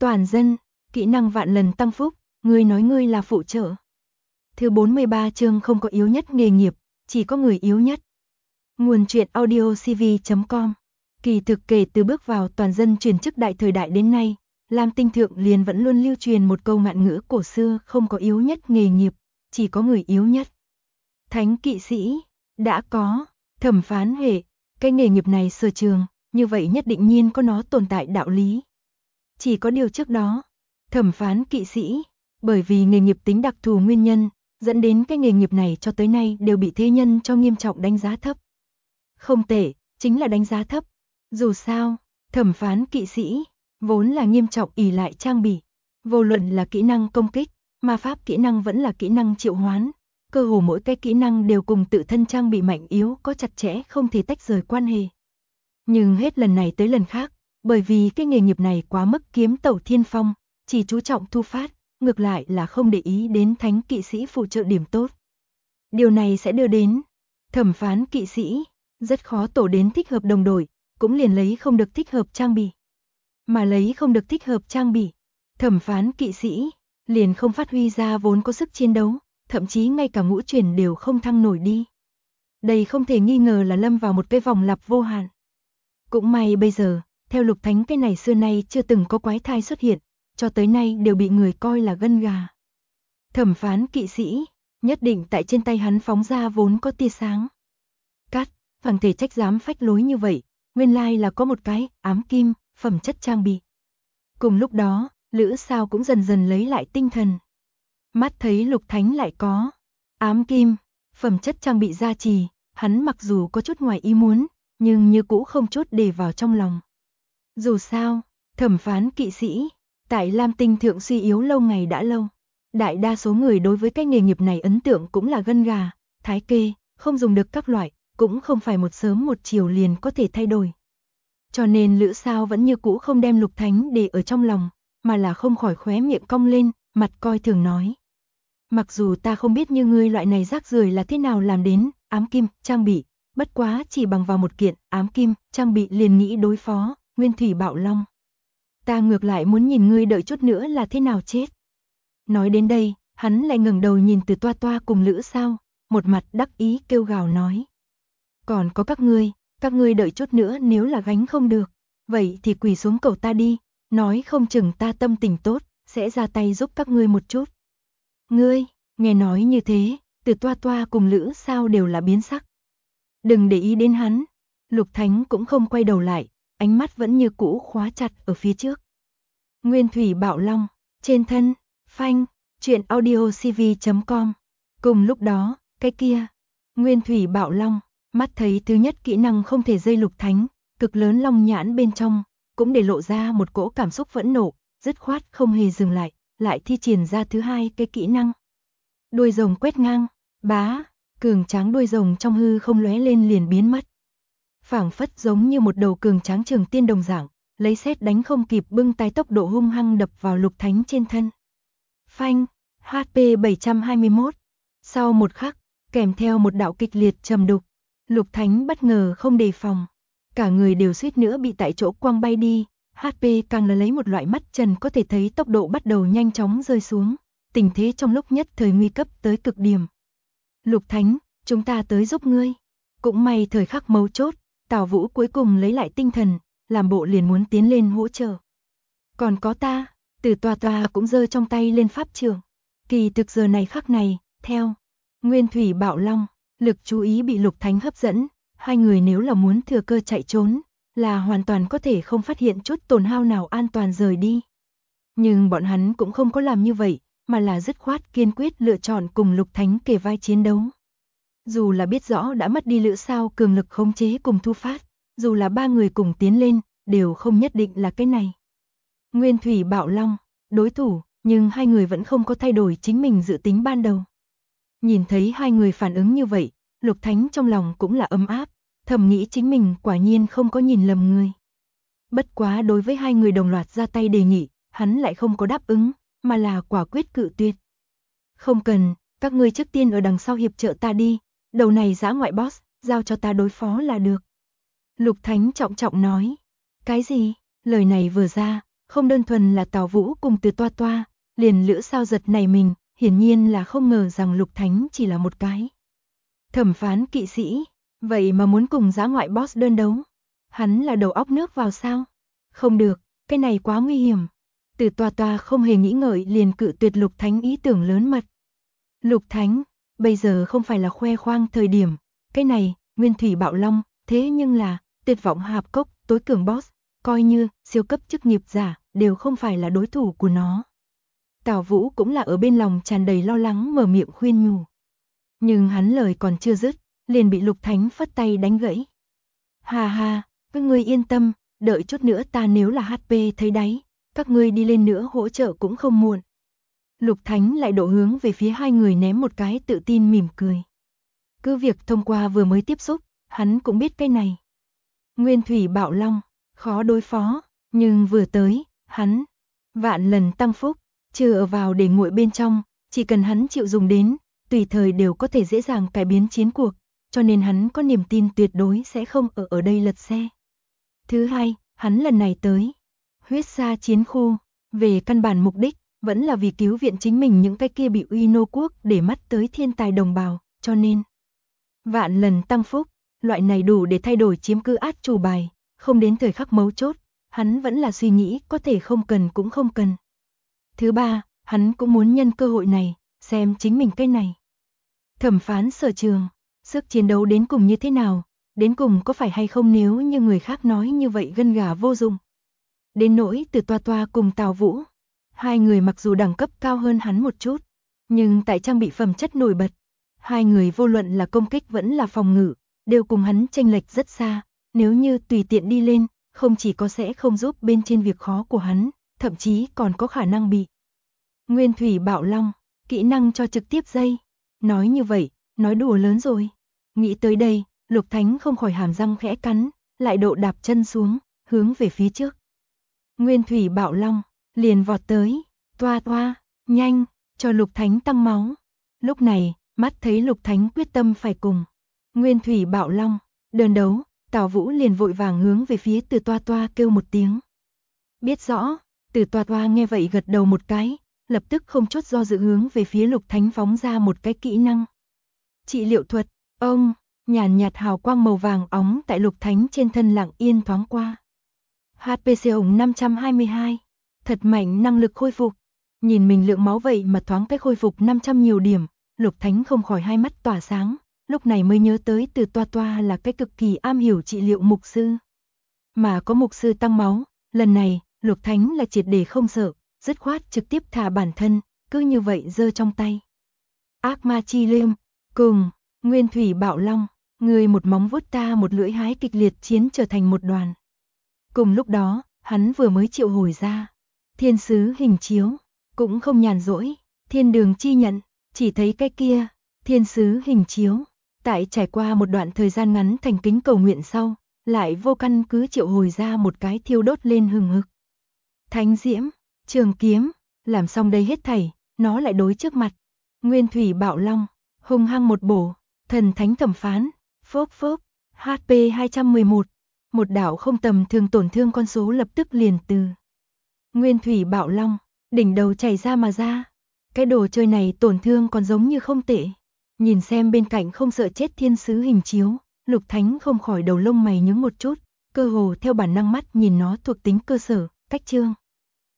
Toàn dân, kỹ năng vạn lần tăng phúc, ngươi nói ngươi là phụ trợ. Thứ 43 chương không có yếu nhất nghề nghiệp, chỉ có người yếu nhất. Nguồn truyện audiocv.com. Kỳ thực kể từ bước vào toàn dân truyền chức đại thời đại đến nay, Lam Tinh Thượng liền vẫn luôn lưu truyền một câu ngạn ngữ cổ xưa, không có yếu nhất nghề nghiệp, chỉ có người yếu nhất. Thánh kỵ sĩ, đã có, thẩm phán hệ, cái nghề nghiệp này sở trường, như vậy nhất định nhiên có nó tồn tại đạo lý. Chỉ có điều trước đó, thẩm phán kỵ sĩ, bởi vì nghề nghiệp tính đặc thù nguyên nhân, dẫn đến cái nghề nghiệp này cho tới nay đều bị thế nhân cho nghiêm trọng đánh giá thấp. Không tệ, chính là đánh giá thấp. Dù sao, thẩm phán kỵ sĩ, vốn là nghiêm trọng ỷ lại trang bị. Vô luận là kỹ năng công kích, ma pháp kỹ năng vẫn là kỹ năng triệu hoán. Cơ hồ mỗi cái kỹ năng đều cùng tự thân trang bị mạnh yếu có chặt chẽ không thể tách rời quan hệ. Nhưng hết lần này tới lần khác, bởi vì cái nghề nghiệp này quá mức kiếm tẩu thiên phong, chỉ chú trọng thu phát, ngược lại là không để ý đến thánh kỵ sĩ phụ trợ điểm tốt. Điều này sẽ đưa đến thẩm phán kỵ sĩ, rất khó tổ đến thích hợp đồng đội, cũng liền lấy không được thích hợp trang bị. Mà lấy không được thích hợp trang bị, thẩm phán kỵ sĩ, liền không phát huy ra vốn có sức chiến đấu, thậm chí ngay cả ngũ chuyển đều không thăng nổi đi. Đây không thể nghi ngờ là lâm vào một cái vòng lặp vô hạn. Cũng may bây giờ, theo Lục Thánh cái này xưa nay chưa từng có quái thai xuất hiện, cho tới nay đều bị người coi là gân gà. Thẩm phán kỵ sĩ, nhất định tại trên tay hắn phóng ra vốn có tia sáng. Cắt, phẳng thể trách dám phách lối như vậy, nguyên lai là có một cái ám kim, phẩm chất trang bị. Cùng lúc đó, Lữ Sao cũng dần dần lấy lại tinh thần. Mắt thấy Lục Thánh lại có ám kim, phẩm chất trang bị gia trì, hắn mặc dù có chút ngoài ý muốn, nhưng như cũ không chút để vào trong lòng. Dù sao, thẩm phán kỵ sĩ, tại Lam Tinh Thượng suy yếu lâu ngày đã lâu. Đại đa số người đối với cái nghề nghiệp này ấn tượng cũng là gân gà, thái kê, không dùng được các loại, cũng không phải một sớm một chiều liền có thể thay đổi. Cho nên Lữ Sao vẫn như cũ không đem Lục Thánh để ở trong lòng, mà là không khỏi khóe miệng cong lên, mặt coi thường nói. Mặc dù ta không biết như ngươi loại này rác rưởi là thế nào làm đến ám kim trang bị, bất quá chỉ bằng vào một kiện ám kim trang bị liền nghĩ đối phó Nguyên Thủy Bạo Long. Ta ngược lại muốn nhìn ngươi đợi chút nữa là thế nào chết. Nói đến đây, hắn lại ngẩng đầu nhìn Từ Toa Toa cùng Lữ Sao, một mặt đắc ý kêu gào nói. Còn có các ngươi đợi chút nữa nếu là gánh không được, vậy thì quỳ xuống cầu ta đi, nói không chừng ta tâm tình tốt, sẽ ra tay giúp các ngươi một chút. Ngươi, nghe nói như thế, Từ Toa Toa cùng Lữ Sao đều là biến sắc. Đừng để ý đến hắn, Lục Thánh cũng không quay đầu lại, ánh mắt vẫn như cũ khóa chặt ở phía trước. Nguyên Thủy Bạo Long, trên thân, phanh, truyện audiocv.com. Cùng lúc đó, cái kia, Nguyên Thủy Bạo Long, mắt thấy thứ nhất kỹ năng không thể dây Lục Thánh, cực lớn long nhãn bên trong, cũng để lộ ra một cỗ cảm xúc phẫn nộ, dứt khoát không hề dừng lại thi triển ra thứ hai cái kỹ năng. Đuôi rồng quét ngang, bá, cường tráng đuôi rồng trong hư không lóe lên liền biến mất. Phảng phất giống như một đầu cường tráng trường tiên đồng dạng, lấy sét đánh không kịp bưng tay tốc độ hung hăng đập vào Lục Thánh trên thân. Phanh, HP 721. Sau một khắc, kèm theo một đạo kịch liệt trầm đục, Lục Thánh bất ngờ không đề phòng, cả người đều suýt nữa bị tại chỗ quăng bay đi, HP càng là lấy một loại mắt trần có thể thấy tốc độ bắt đầu nhanh chóng rơi xuống, tình thế trong lúc nhất thời nguy cấp tới cực điểm. Lục Thánh, chúng ta tới giúp ngươi. Cũng may thời khắc mấu chốt, Tào Vũ cuối cùng lấy lại tinh thần, làm bộ liền muốn tiến lên hỗ trợ. Còn có ta, Từ Toa Toa cũng giơ trong tay lên pháp trường. Kỳ thực giờ này khắc này, theo Nguyên Thủy Bạo Long, lực chú ý bị Lục Thánh hấp dẫn, hai người nếu là muốn thừa cơ chạy trốn, là hoàn toàn có thể không phát hiện chút tổn hao nào an toàn rời đi. Nhưng bọn hắn cũng không có làm như vậy, mà là dứt khoát kiên quyết lựa chọn cùng Lục Thánh kề vai chiến đấu. Dù là biết rõ đã mất đi Lữ Sao cường lực khống chế cùng thu phát, dù là ba người cùng tiến lên, đều không nhất định là cái này. Nguyên Thủy Bạo Long, đối thủ, nhưng hai người vẫn không có thay đổi chính mình dự tính ban đầu. Nhìn thấy hai người phản ứng như vậy, Lục Thánh trong lòng cũng là ấm áp, thầm nghĩ chính mình quả nhiên không có nhìn lầm người. Bất quá đối với hai người đồng loạt ra tay đề nghị, hắn lại không có đáp ứng, mà là quả quyết cự tuyệt. Không cần, các ngươi trước tiên ở đằng sau hiệp trợ ta đi, đầu này dã ngoại boss, giao cho ta đối phó là được. Lục Thánh trọng trọng nói. Cái gì? Lời này vừa ra, không đơn thuần là Tào Vũ cùng Từ Toa Toa, liền Lữ Sao giật này mình, hiển nhiên là không ngờ rằng Lục Thánh chỉ là một cái thẩm phán kỵ sĩ, vậy mà muốn cùng dã ngoại boss đơn đấu. Hắn là đầu óc nước vào sao? Không được, cái này quá nguy hiểm. Từ Toa Toa không hề nghĩ ngợi liền cự tuyệt Lục Thánh ý tưởng lớn mật. Lục Thánh, bây giờ không phải là khoe khoang thời điểm, cái này, Nguyên Thủy Bạo Long, thế nhưng là, tuyệt vọng hạp cốc, tối cường boss, coi như, siêu cấp chức nghiệp giả, đều không phải là đối thủ của nó. Tào Vũ cũng là ở bên lòng tràn đầy lo lắng mở miệng khuyên nhủ. Nhưng hắn lời còn chưa dứt, liền bị Lục Thánh phất tay đánh gãy. Hà hà, các ngươi yên tâm, đợi chút nữa ta nếu là HP thấy đáy, các ngươi đi lên nữa hỗ trợ cũng không muộn. Lục Thánh lại độ hướng về phía hai người ném một cái tự tin mỉm cười. Cứ việc thông qua vừa mới tiếp xúc, hắn cũng biết cái này. Nguyên Thủy Bạo Long, khó đối phó, nhưng vừa tới, hắn vạn lần tăng phúc, chưa ở vào để nguội bên trong, chỉ cần hắn chịu dùng đến, tùy thời đều có thể dễ dàng cải biến chiến cuộc, cho nên hắn có niềm tin tuyệt đối sẽ không ở đây lật xe. Thứ hai, hắn lần này tới Huyết Sa chiến khu, về căn bản mục đích vẫn là vì cứu viện chính mình những cái kia bị Uy Nô quốc để mắt tới thiên tài đồng bào, cho nên vạn lần tăng phúc, loại này đủ để thay đổi chiếm cứ át chủ bài, không đến thời khắc mấu chốt, hắn vẫn là suy nghĩ có thể không cần cũng không cần. Thứ ba, hắn cũng muốn nhân cơ hội này, xem chính mình cái này thẩm phán sở trường, sức chiến đấu đến cùng như thế nào, đến cùng có phải hay không nếu như người khác nói như vậy gân gà vô dụng. Đến nỗi Từ Toa Toa cùng Tào Vũ, hai người mặc dù đẳng cấp cao hơn hắn một chút, nhưng tại trang bị phẩm chất nổi bật, hai người vô luận là công kích vẫn là phòng ngự, đều cùng hắn chênh lệch rất xa, nếu như tùy tiện đi lên, không chỉ có sẽ không giúp bên trên việc khó của hắn, thậm chí còn có khả năng bị Nguyên Thủy Bạo Long, kỹ năng cho trực tiếp dây. Nói như vậy, nói đùa lớn rồi. Nghĩ tới đây, Lục Thánh không khỏi hàm răng khẽ cắn, lại độ đạp chân xuống, hướng về phía trước. Nguyên Thủy Bạo Long, liền vọt tới, Toa Toa, nhanh, cho Lục Thánh tăng máu. Lúc này, mắt thấy Lục Thánh quyết tâm phải cùng Nguyên Thủy Bạo Long đơn đấu, Tào Vũ liền vội vàng hướng về phía Từ Toa Toa kêu một tiếng. Biết rõ, Từ Toa Toa nghe vậy gật đầu một cái, lập tức không chút do dự hướng về phía Lục Thánh phóng ra một cái kỹ năng. Trị liệu thuật, ông, nhàn nhạt hào quang màu vàng óng tại Lục Thánh trên thân lặng yên thoáng qua. HPC ổng 522, thật mạnh năng lực khôi phục. Nhìn mình lượng máu vậy mà thoáng cái khôi phục 500 nhiều điểm, Lục Thánh không khỏi hai mắt tỏa sáng, lúc này mới nhớ tới Từ Toa Toa là cái cực kỳ am hiểu trị liệu mục sư. Mà có mục sư tăng máu, lần này, Lục Thánh là triệt để không sợ, dứt khoát trực tiếp thả bản thân, cứ như vậy giơ trong tay. Ác ma chi liêm, cùng Nguyên Thủy Bạo Long, người một móng vuốt ta một lưỡi hái kịch liệt chiến trở thành một đoàn. Cùng lúc đó, hắn vừa mới triệu hồi ra thiên sứ hình chiếu, cũng không nhàn rỗi, thiên đường chi nhận, chỉ thấy cái kia thiên sứ hình chiếu, tại trải qua một đoạn thời gian ngắn thành kính cầu nguyện sau, lại vô căn cứ triệu hồi ra một cái thiêu đốt lên hừng hực thánh diễm, trường kiếm, làm xong đây hết thảy, nó lại đối trước mặt Nguyên Thủy Bạo Long, hung hăng một bổ, thần thánh thẩm phán, phốc phốc, HP 211, một đạo không tầm thường tổn thương con số lập tức liền từ Nguyên Thủy Bạo Long, đỉnh đầu chảy ra mà ra. Cái đồ chơi này tổn thương còn giống như không tệ. Nhìn xem bên cạnh không sợ chết thiên sứ hình chiếu, Lục Thánh không khỏi đầu lông mày nhướng một chút, cơ hồ theo bản năng mắt nhìn nó thuộc tính cơ sở, cách chương.